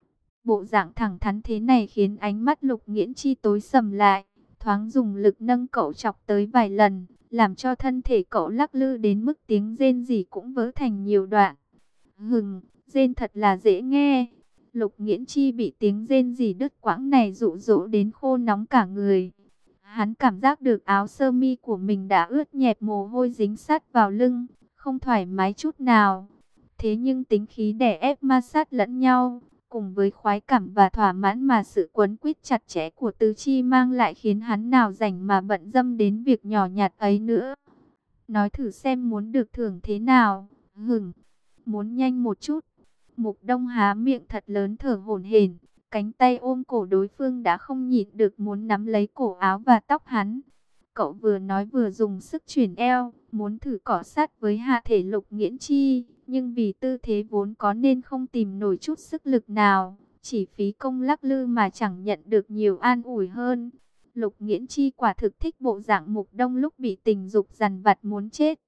Speaker 1: Bộ dạng thẳng thắn thế này khiến ánh mắt Lục Nghiễn Chi tối sầm lại, thoáng dùng lực nâng cậu chọc tới vài lần, làm cho thân thể cậu lắc lư đến mức tiếng rên rỉ cũng vỡ thành nhiều đoạn. Hừng, rên thật là dễ nghe. Lục Nghiễn Chi bị tiếng rên rỉ đứt quãng này dụ dỗ đến khô nóng cả người. Hắn cảm giác được áo sơ mi của mình đã ướt nhẹp mồ hôi dính sát vào lưng, không thoải mái chút nào. Thế nhưng tính khí đè ép ma sát lẫn nhau, cùng với khoái cảm và thỏa mãn mà sự quấn quýt chặt chẽ của tứ chi mang lại khiến hắn nào rảnh mà bận râm đến việc nhỏ nhặt ấy nữa. Nói thử xem muốn được thưởng thế nào. Hửng, muốn nhanh một chút. Mục Đông há miệng thật lớn thở hổn hển, cánh tay ôm cổ đối phương đã không nhịn được muốn nắm lấy cổ áo và tóc hắn. Cậu vừa nói vừa dùng sức chuyển eo, muốn thử cọ sát với hạ thể Lục Nghiễn Chi, nhưng vì tư thế vốn có nên không tìm nổi chút sức lực nào, chỉ phí công lắc lư mà chẳng nhận được nhiều an ủi hơn. Lục Nghiễn Chi quả thực thích bộ dạng Mục Đông lúc bị tình dục dằn vặt muốn chết.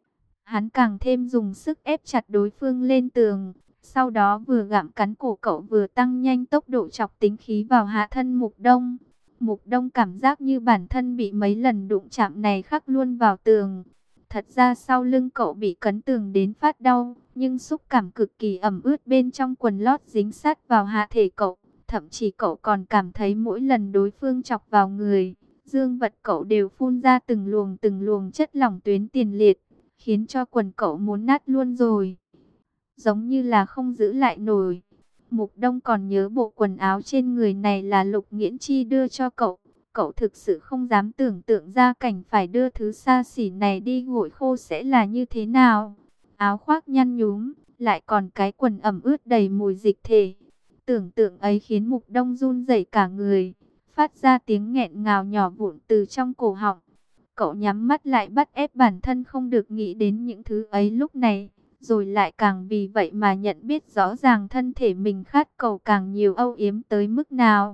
Speaker 1: Hắn càng thêm dùng sức ép chặt đối phương lên tường, sau đó vừa gặm cắn cổ cậu vừa tăng nhanh tốc độ chọc tính khí vào hạ thân Mục Đông. Mục Đông cảm giác như bản thân bị mấy lần đụng chạm này khắc luôn vào tường. Thật ra sau lưng cậu bị cấn tường đến phát đau, nhưng xúc cảm cực kỳ ẩm ướt bên trong quần lót dính sát vào hạ thể cậu. Thậm chí cậu còn cảm thấy mỗi lần đối phương chọc vào người, dương vật cậu đều phun ra từng luồng từng luồng chất lỏng tuyến tiền liệt, khiến cho quần cậu muốn nát luôn rồi. Giống như là không giữ lại nổi. Mục Đông còn nhớ bộ quần áo trên người này là Lục Nghiễn Chi đưa cho cậu. Cậu thực sự không dám tưởng tượng ra cảnh phải đưa thứ xa xỉ này đi gội khô sẽ là như thế nào. Áo khoác nhăn nhúm, lại còn cái quần ẩm ướt đầy mùi dịch thể. Tưởng tượng ấy khiến Mục Đông run rẩy cả người, phát ra tiếng nghẹn ngào nhỏ vụn từ trong cổ họng. Cậu nhắm mắt lại bắt ép bản thân không được nghĩ đến những thứ ấy lúc này. Rồi lại càng vì vậy mà nhận biết rõ ràng thân thể mình khát cầu càng nhiều âu yếm tới mức nào.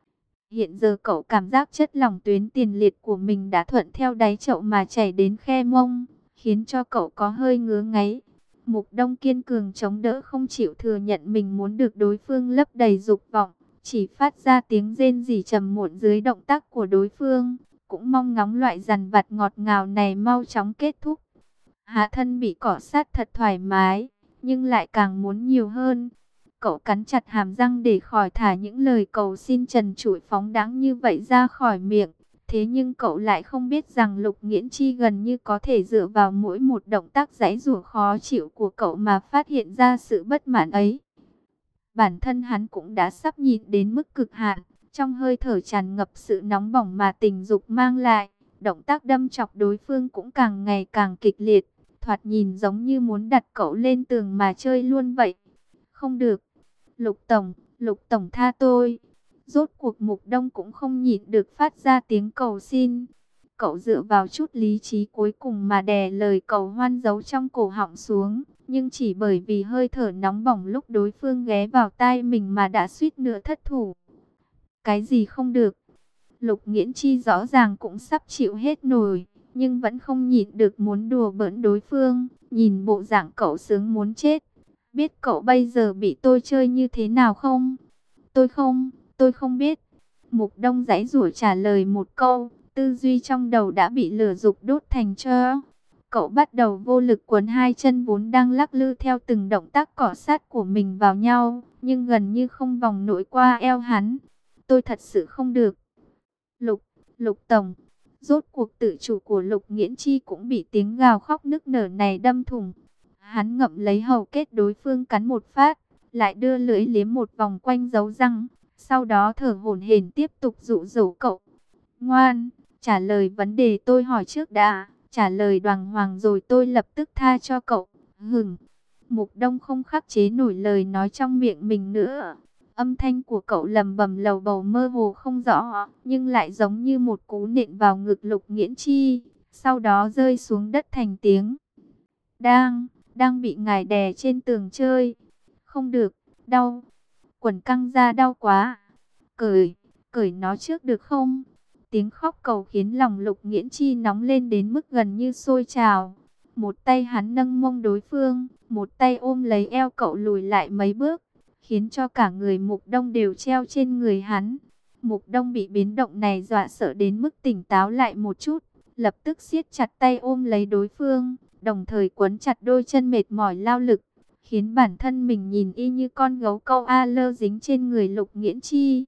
Speaker 1: Hiện giờ cậu cảm giác chất lỏng tuyến tiền liệt của mình đã thuận theo đáy chậu mà chảy đến khe mông, khiến cho cậu có hơi ngứa ngáy. Mục Đông kiên cường chống đỡ không chịu thừa nhận mình muốn được đối phương lấp đầy dục vọng, chỉ phát ra tiếng rên rỉ trầm muộn dưới động tác của đối phương, cũng mong ngóng loại dằn vặt ngọt ngào này mau chóng kết thúc. Hạ thân bị cọ sát thật thoải mái, nhưng lại càng muốn nhiều hơn. Cậu cắn chặt hàm răng để khỏi thả những lời cầu xin trần trụi phóng đãng như vậy ra khỏi miệng. Thế nhưng cậu lại không biết rằng Lục Nghiễn Chi gần như có thể dựa vào mỗi một động tác giãy giụa khó chịu của cậu mà phát hiện ra sự bất mãn ấy. Bản thân hắn cũng đã sắp nhịn đến mức cực hạn, trong hơi thở tràn ngập sự nóng bỏng mà tình dục mang lại. Động tác đâm chọc đối phương cũng càng ngày càng kịch liệt, thoạt nhìn giống như muốn đặt cậu lên tường mà chơi luôn vậy. Không được. Lục Tổng, Lục Tổng tha tôi. Rốt cuộc Mục Đông cũng không nhịn được phát ra tiếng cầu xin. Cậu dựa vào chút lý trí cuối cùng mà đè lời cầu hoan giấu trong cổ họng xuống. Nhưng chỉ bởi vì hơi thở nóng bỏng lúc đối phương ghé vào tai mình mà đã suýt nữa thất thủ. Cái gì không được? Lục Nghiễn Chi rõ ràng cũng sắp chịu hết nổi, nhưng vẫn không nhịn được muốn đùa bỡn đối phương. Nhìn bộ dạng cậu sướng muốn chết. Biết cậu bây giờ bị tôi chơi như thế nào không? Tôi không, tôi không biết. Mục Đông giãy giụa trả lời một câu, tư duy trong đầu đã bị lửa dục đốt thành tro. Cậu bắt đầu vô lực cuốn hai chân vốn đang lắc lư theo từng động tác cọ sát của mình vào nhau, nhưng gần như không vòng nổi qua eo hắn. Tôi thật sự không được. Lục, Lục Tổng. Rốt cuộc tự chủ của Lục Nghiễn Chi cũng bị tiếng gào khóc nức nở này đâm thủng. Hắn ngậm lấy hầu kết đối phương cắn một phát, lại đưa lưỡi liếm một vòng quanh dấu răng, sau đó thở hổn hển tiếp tục dụ dỗ cậu. Ngoan, trả lời vấn đề tôi hỏi trước đã, trả lời đàng hoàng rồi tôi lập tức tha cho cậu. Hửng. Mục Đông không khắc chế nổi lời nói trong miệng mình nữa. Âm thanh của cậu lầm bầm lầu bầu mơ hồ không rõ, nhưng lại giống như một cú nện vào ngực Lục Nghiễn Chi, sau đó rơi xuống đất thành tiếng. Đang, đang bị ngài đè trên tường chơi. Không được, đau. Quần căng ra đau quá. Cởi, cởi nó trước được không? Tiếng khóc cầu khiến lòng Lục Nghiễn Chi nóng lên đến mức gần như sôi trào. Một tay hắn nâng mông đối phương, một tay ôm lấy eo cậu lùi lại mấy bước, khiến cho cả người Mục Đông đều treo trên người hắn. Mục Đông bị biến động này dọa sợ đến mức tỉnh táo lại một chút, lập tức siết chặt tay ôm lấy đối phương, đồng thời quấn chặt đôi chân mệt mỏi lao lực, khiến bản thân mình nhìn y như con gấu câu a lơ dính trên người Lục Nghiễn Chi.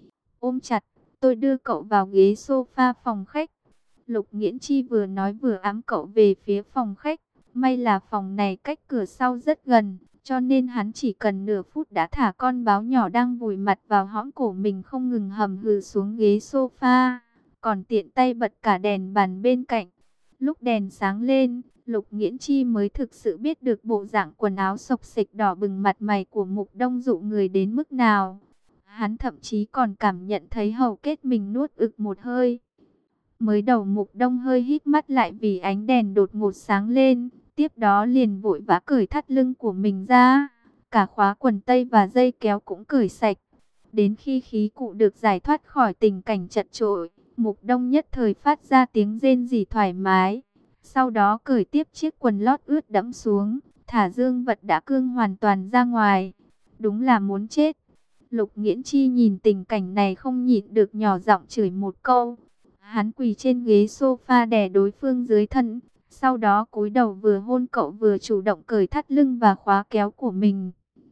Speaker 1: Ôm chặt, tôi đưa cậu vào ghế sofa phòng khách. Lục Nghiễn Chi vừa nói vừa ẵm cậu về phía phòng khách. May là phòng này cách cửa sau rất gần, cho nên hắn chỉ cần nửa phút đã thả con báo nhỏ đang vùi mặt vào hõm cổ mình không ngừng hầm hừ xuống ghế sofa, còn tiện tay bật cả đèn bàn bên cạnh. Lúc đèn sáng lên, Lục Nghiễn Chi mới thực sự biết được bộ dạng quần áo xộc xệch đỏ bừng mặt mày của Mục Đông dụ người đến mức nào. Hắn thậm chí còn cảm nhận thấy hầu kết mình nuốt ực một hơi. Mới đầu Mục Đông hơi híp mắt lại vì ánh đèn đột ngột sáng lên, tiếp đó liền vội vã cởi thắt lưng của mình ra, cả khóa quần tây và dây kéo cũng cởi sạch. Đến khi khí cụ được giải thoát khỏi tình cảnh chật chội, Mục Đông nhất thời phát ra tiếng rên rỉ thoải mái. Sau đó cởi tiếp chiếc quần lót ướt đẫm xuống, thả dương vật đã cương hoàn toàn ra ngoài. Đúng là muốn chết. Lục Nghiễn Chi nhìn tình cảnh này không nhịn được nhỏ giọng chửi một câu. Hắn quỳ trên ghế sofa đè đối phương dưới thân, sau đó cúi đầu vừa hôn cậu vừa chủ động cởi thắt lưng và khóa kéo của mình.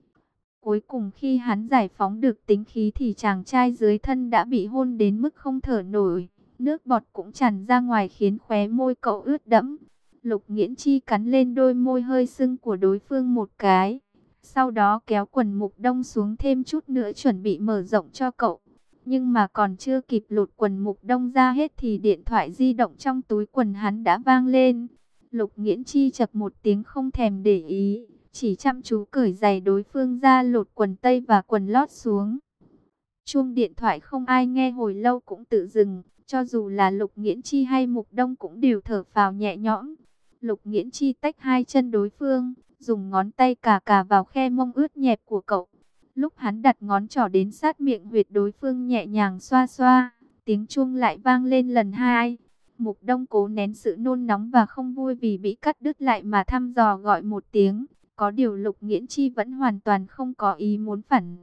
Speaker 1: Cuối cùng khi hắn giải phóng được tính khí thì chàng trai dưới thân đã bị hôn đến mức không thở nổi. Nước bọt cũng tràn ra ngoài khiến khóe môi cậu ướt đẫm. Lục Nghiễn Chi cắn lên đôi môi hơi sưng của đối phương một cái. Sau đó kéo quần Mục Đông xuống thêm chút nữa chuẩn bị mở rộng cho cậu. Nhưng mà còn chưa kịp lột quần Mục Đông ra hết thì điện thoại di động trong túi quần hắn đã vang lên. Lục Nghiễn Chi chập một tiếng không thèm để ý, chỉ chăm chú cởi giày đối phương ra lột quần tây và quần lót xuống. Chuông điện thoại không ai nghe hồi lâu cũng tự dừng, cho dù là Lục Nghiễn Chi hay Mục Đông cũng đều thở phào nhẹ nhõm. Lục Nghiễn Chi tách hai chân đối phương, dùng ngón tay cà cà vào khe mông ướt nhẹp của cậu. Lúc hắn đặt ngón trỏ đến sát miệng huyệt đối phương nhẹ nhàng xoa xoa, tiếng chuông lại vang lên lần hai. Mục Đông cố nén sự nôn nóng và không vui vì bị cắt đứt lại mà thăm dò gọi một tiếng. Có điều Lục Nghiễn Chi vẫn hoàn toàn không có ý muốn phản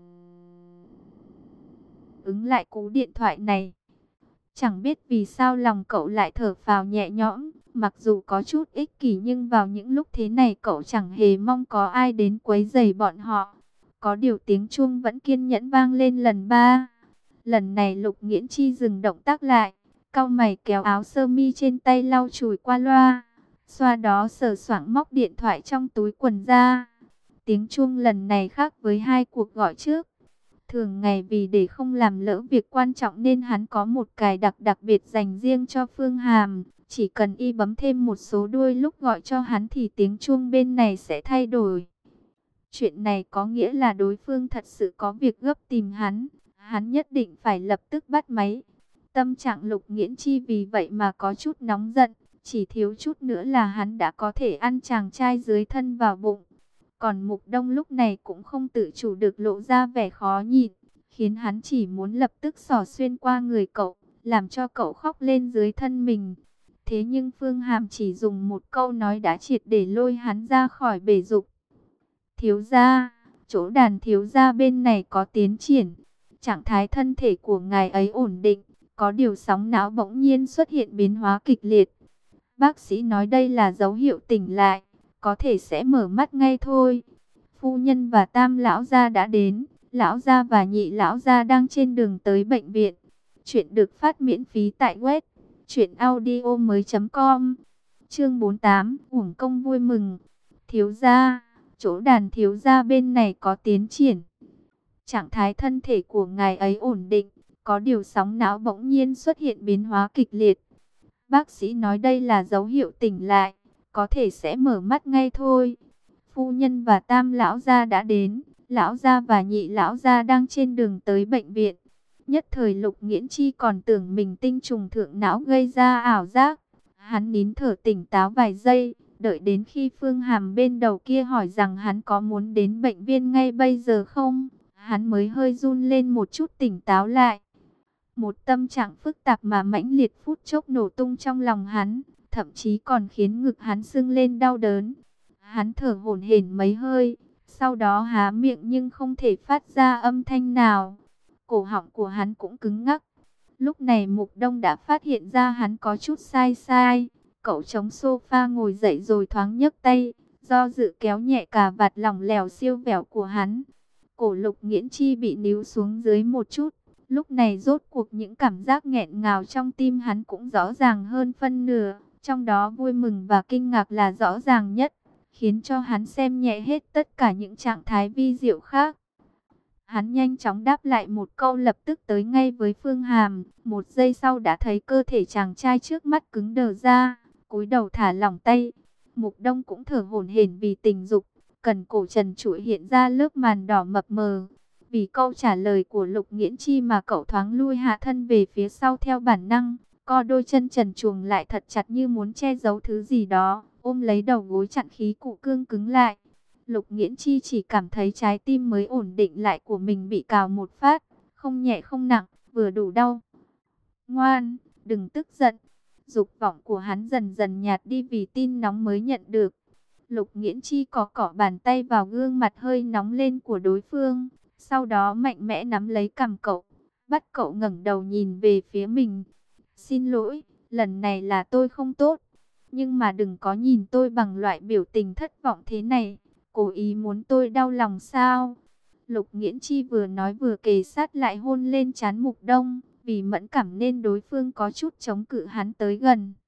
Speaker 1: ứng lại cú điện thoại này. Chẳng biết vì sao lòng cậu lại thở phào nhẹ nhõm, mặc dù có chút ích kỷ nhưng vào những lúc thế này cậu chẳng hề mong có ai đến quấy rầy bọn họ. Có điều tiếng chuông vẫn kiên nhẫn vang lên lần ba. Lần này Lục Nghiễn Chi dừng động tác lại, cau mày kéo áo sơ mi trên tay lau chùi qua loa, xoa đó sờ soạng móc điện thoại trong túi quần ra. Tiếng chuông lần này khác với hai cuộc gọi trước. Thường ngày vì để không làm lỡ việc quan trọng nên hắn có một cài đặc đặc biệt dành riêng cho Phương Hàm. Chỉ cần y bấm thêm một số đuôi lúc gọi cho hắn thì tiếng chuông bên này sẽ thay đổi. Chuyện này có nghĩa là đối phương thật sự có việc gấp tìm hắn. Hắn nhất định phải lập tức bắt máy. Tâm trạng Lục Nghiễn Chi vì vậy mà có chút nóng giận, chỉ thiếu chút nữa là hắn đã có thể ăn chàng trai dưới thân vào bụng. Còn Mục Đông lúc này cũng không tự chủ được lộ ra vẻ khó nhịn, khiến hắn chỉ muốn lập tức xỏ xuyên qua người cậu, làm cho cậu khóc lên dưới thân mình. Thế nhưng Phương Hàm chỉ dùng một câu nói đã triệt để lôi hắn ra khỏi bể dục. Thiếu gia, chỗ đàn thiếu gia bên này có tiến triển. Trạng thái thân thể của ngài ấy ổn định, có điều sóng não bỗng nhiên xuất hiện biến hóa kịch liệt. Bác sĩ nói đây là dấu hiệu tỉnh lại, có thể sẽ mở mắt ngay thôi. Phu nhân và tam lão gia đã đến, lão gia và nhị lão gia đang trên đường tới bệnh viện. Chuyện được phát miễn phí tại web truyện audio mới chấm com. Chương bốn mươi tám, uổng công vui mừng. Thiếu gia, chỗ đàn thiếu gia bên này có tiến triển. Trạng thái thân thể của ngài ấy ổn định, có điều sóng não bỗng nhiên xuất hiện biến hóa kịch liệt. Bác sĩ nói đây là dấu hiệu tỉnh lại, có thể sẽ mở mắt ngay thôi. Phu nhân và tam lão gia đã đến, lão gia và nhị lão gia đang trên đường tới bệnh viện. Nhất thời Lục Nghiễn Chi còn tưởng mình tinh trùng thượng não gây ra ảo giác. Hắn nín thở tỉnh táo vài giây, đợi đến khi Phương Hàm bên đầu kia hỏi rằng hắn có muốn đến bệnh viện ngay bây giờ không, hắn mới hơi run lên một chút tỉnh táo lại. Một tâm trạng phức tạp mà mãnh liệt phút chốc nổ tung trong lòng hắn, thậm chí còn khiến ngực hắn sưng lên đau đớn. Hắn thở hổn hển mấy hơi, sau đó há miệng nhưng không thể phát ra âm thanh nào. Cổ họng của hắn cũng cứng ngắc. Lúc này Mục Đông đã phát hiện ra hắn có chút sai sai. Cậu chống sofa ngồi dậy rồi thoáng nhấc tay, do dự kéo nhẹ cà vạt lỏng lẻo siêu vẹo của hắn. Cổ Lục Nghiễn Chi bị níu xuống dưới một chút. Lúc này rốt cuộc những cảm giác nghẹn ngào trong tim hắn cũng rõ ràng hơn phân nửa. Trong đó vui mừng và kinh ngạc là rõ ràng nhất, khiến cho hắn xem nhẹ hết tất cả những trạng thái vi diệu khác. Hắn nhanh chóng đáp lại một câu lập tức tới ngay với Phương Hàm. Một giây sau đã thấy cơ thể chàng trai trước mắt cứng đờ ra, cúi đầu thả lỏng tay. Mục Đông cũng thở hổn hển vì tình dục, cần cổ trần trụi hiện ra lớp màn đỏ mập mờ. Vì câu trả lời của Lục Nghiễn Chi mà cậu thoáng lui hạ thân về phía sau theo bản năng, co đôi chân trần truồng lại thật chặt như muốn che giấu thứ gì đó, ôm lấy đầu gối chặn khí cụ cương cứng lại. Lục Nghiễn Chi chỉ cảm thấy trái tim mới ổn định lại của mình bị cào một phát, không nhẹ không nặng, vừa đủ đau. Ngoan, đừng tức giận. Dục vọng của hắn dần dần nhạt đi vì tin nóng mới nhận được. Lục Nghiễn Chi có cỏ bàn tay vào gương mặt hơi nóng lên của đối phương, sau đó mạnh mẽ nắm lấy cằm cậu, bắt cậu ngẩng đầu nhìn về phía mình. Xin lỗi, lần này là tôi không tốt, nhưng mà đừng có nhìn tôi bằng loại biểu tình thất vọng thế này. Cố ý muốn tôi đau lòng sao? Lục Nghiễn Chi vừa nói vừa kề sát lại hôn lên trán Mục Đông. Vì mẫn cảm nên đối phương có chút chống cự hắn tới gần.